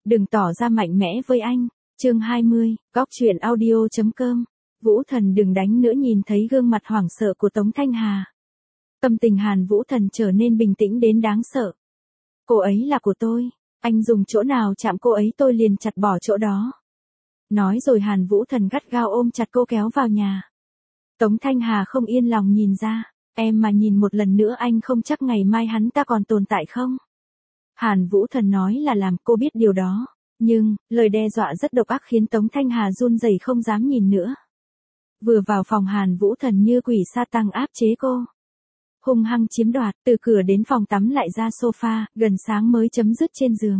Đừng tỏ ra mạnh mẽ với anh. Chương 20, Góc truyện audio.com. Vũ Thần đừng đánh nữa. Nhìn thấy gương mặt hoảng sợ của Tống Thanh Hà, tâm tình Hàn Vũ Thần trở nên bình tĩnh đến đáng sợ. Cô ấy là của tôi, anh dùng chỗ nào chạm cô ấy tôi liền chặt bỏ chỗ đó. Nói rồi Hàn Vũ Thần gắt gao ôm chặt cô kéo vào nhà. Tống Thanh Hà không yên lòng nhìn ra, em mà nhìn một lần nữa anh không chắc ngày mai hắn ta còn tồn tại không. Hàn Vũ Thần nói là làm, cô biết điều đó. Nhưng, lời đe dọa rất độc ác khiến Tống Thanh Hà run rẩy không dám nhìn nữa. Vừa vào phòng Hàn Vũ Thần như quỷ sa tăng áp chế cô. Hung hăng chiếm đoạt, từ cửa đến phòng tắm lại ra sofa, gần sáng mới chấm dứt trên giường.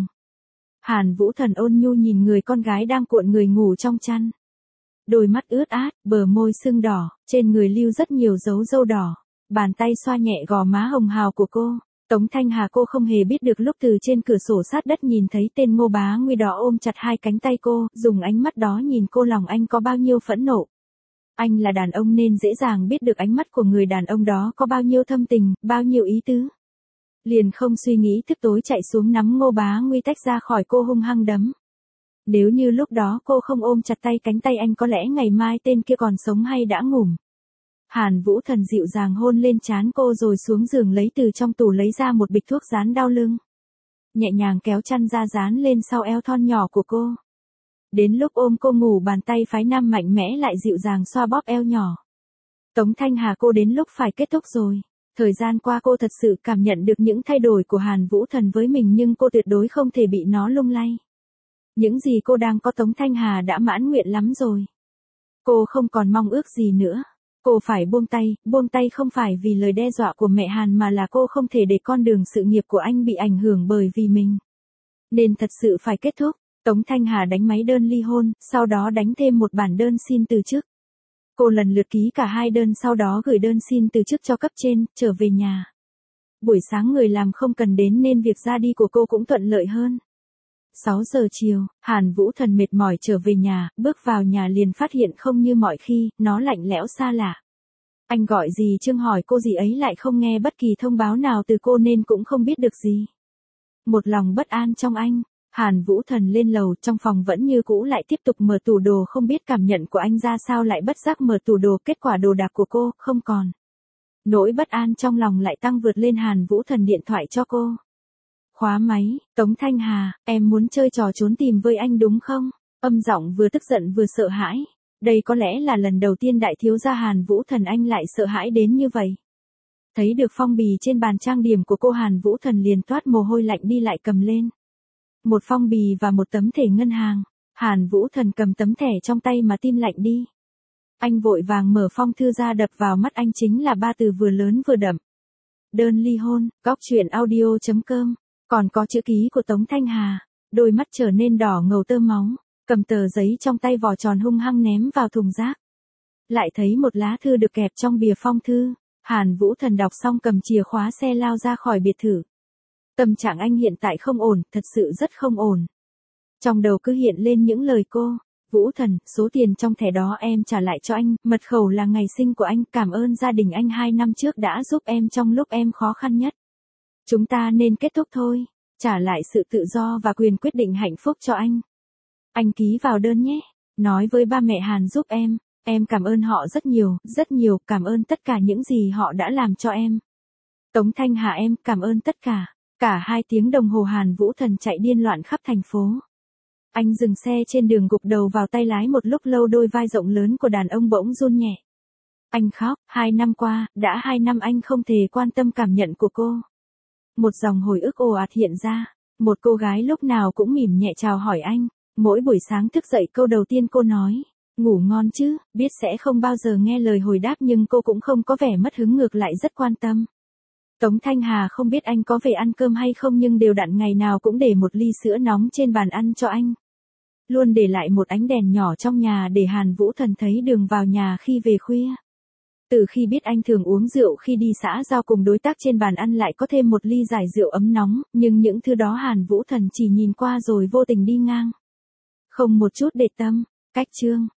Hàn Vũ Thần ôn nhu nhìn người con gái đang cuộn người ngủ trong chăn. Đôi mắt ướt át, bờ môi sưng đỏ, trên người lưu rất nhiều dấu râu đỏ. Bàn tay xoa nhẹ gò má hồng hào của cô. Tống Thanh Hà cô không hề biết được lúc từ trên cửa sổ sát đất nhìn thấy tên Ngô Bá Nguy đó ôm chặt hai cánh tay cô, dùng ánh mắt đó nhìn cô lòng anh có bao nhiêu phẫn nộ. Anh là đàn ông nên dễ dàng biết được ánh mắt của người đàn ông đó có bao nhiêu thâm tình, bao nhiêu ý tứ. Liền không suy nghĩ tức tối chạy xuống nắm Ngô Bá Nguy tách ra khỏi cô hung hăng đấm. Nếu như lúc đó cô không ôm chặt cánh tay anh có lẽ ngày mai tên kia còn sống hay đã ngủm. Hàn Vũ Thần dịu dàng hôn lên trán cô rồi xuống giường lấy từ trong tủ lấy ra một bịch thuốc dán đau lưng. Nhẹ nhàng kéo chăn ra dán lên sau eo thon nhỏ của cô. Đến lúc ôm cô ngủ bàn tay phái nam mạnh mẽ lại dịu dàng xoa bóp eo nhỏ. Tống Thanh Hà cô đến lúc phải kết thúc rồi. Thời gian qua cô thật sự cảm nhận được những thay đổi của Hàn Vũ Thần với mình nhưng cô tuyệt đối không thể bị nó lung lay. Những gì cô đang có Tống Thanh Hà đã mãn nguyện lắm rồi. Cô không còn mong ước gì nữa. Cô phải buông tay không phải vì lời đe dọa của mẹ Hàn mà là cô không thể để con đường sự nghiệp của anh bị ảnh hưởng bởi vì mình. Nên thật sự phải kết thúc. Tống Thanh Hà đánh máy đơn ly hôn, sau đó đánh thêm một bản đơn xin từ chức. Cô lần lượt ký cả hai đơn sau đó gửi đơn xin từ chức cho cấp trên, trở về nhà. Buổi sáng người làm không cần đến nên việc ra đi của cô cũng thuận lợi hơn. 6 giờ chiều, Hàn Vũ Thần mệt mỏi trở về nhà, bước vào nhà liền phát hiện không như mọi khi, nó lạnh lẽo xa lạ. Anh gọi dì Trương hỏi cô dì ấy lại không nghe bất kỳ thông báo nào từ cô nên cũng không biết được gì. Một lòng bất an trong anh, Hàn Vũ Thần lên lầu trong phòng vẫn như cũ lại tiếp tục mở tủ đồ không biết cảm nhận của anh ra sao lại bất giác mở tủ đồ kết quả đồ đạc của cô không còn. Nỗi bất an trong lòng lại tăng vượt lên Hàn Vũ Thần điện thoại cho cô. Khóa máy, Tống Thanh Hà, em muốn chơi trò trốn tìm với anh đúng không? Âm giọng vừa tức giận vừa sợ hãi. Đây có lẽ là lần đầu tiên đại thiếu gia Hàn Vũ Thần anh lại sợ hãi đến như vậy. Thấy được phong bì trên bàn trang điểm của cô Hàn Vũ Thần liền toát mồ hôi lạnh đi lại cầm lên. Một phong bì và một tấm thẻ ngân hàng. Hàn Vũ Thần cầm tấm thẻ trong tay mà tim lạnh đi. Anh vội vàng mở phong thư ra đập vào mắt anh chính là 3 từ vừa lớn vừa đậm. Đơn ly hôn, Góc truyện audio.com. Còn có chữ ký của Tống Thanh Hà, đôi mắt trở nên đỏ ngầu tơ máu, cầm tờ giấy trong tay vò tròn hung hăng ném vào thùng rác. Lại thấy một lá thư được kẹp trong bìa phong thư, Hàn Vũ Thần đọc xong cầm chìa khóa xe lao ra khỏi biệt thự. Tâm trạng anh hiện tại không ổn, thật sự rất không ổn. Trong đầu cứ hiện lên những lời cô, Vũ Thần, số tiền trong thẻ đó em trả lại cho anh, mật khẩu là ngày sinh của anh, cảm ơn gia đình anh 2 năm trước đã giúp em trong lúc em khó khăn nhất. Chúng ta nên kết thúc thôi, trả lại sự tự do và quyền quyết định hạnh phúc cho anh. Anh ký vào đơn nhé, nói với ba mẹ Hàn giúp em cảm ơn họ rất nhiều, cảm ơn tất cả những gì họ đã làm cho em. Tống Thanh Hà em cảm ơn tất cả. Cả 2 tiếng đồng hồ Hàn Vũ Thần chạy điên loạn khắp thành phố. Anh dừng xe trên đường gục đầu vào tay lái một lúc lâu đôi vai rộng lớn của đàn ông bỗng run nhẹ. Anh khóc, 2 năm qua, đã 2 năm anh không thể quan tâm cảm nhận của cô. Một dòng hồi ức ồ ạt hiện ra, một cô gái lúc nào cũng mỉm nhẹ chào hỏi anh, mỗi buổi sáng thức dậy câu đầu tiên cô nói, ngủ ngon chứ, biết sẽ không bao giờ nghe lời hồi đáp nhưng cô cũng không có vẻ mất hứng ngược lại rất quan tâm. Tống Thanh Hà không biết anh có về ăn cơm hay không nhưng đều đặn ngày nào cũng để một ly sữa nóng trên bàn ăn cho anh. Luôn để lại một ánh đèn nhỏ trong nhà để Hàn Vũ Thần thấy đường vào nhà khi về khuya. Từ khi biết anh thường uống rượu khi đi xã giao cùng đối tác trên bàn ăn lại có thêm một ly giải rượu ấm nóng, nhưng những thứ đó Hàn Vũ Thần chỉ nhìn qua rồi vô tình đi ngang. Không một chút để tâm, cách chương.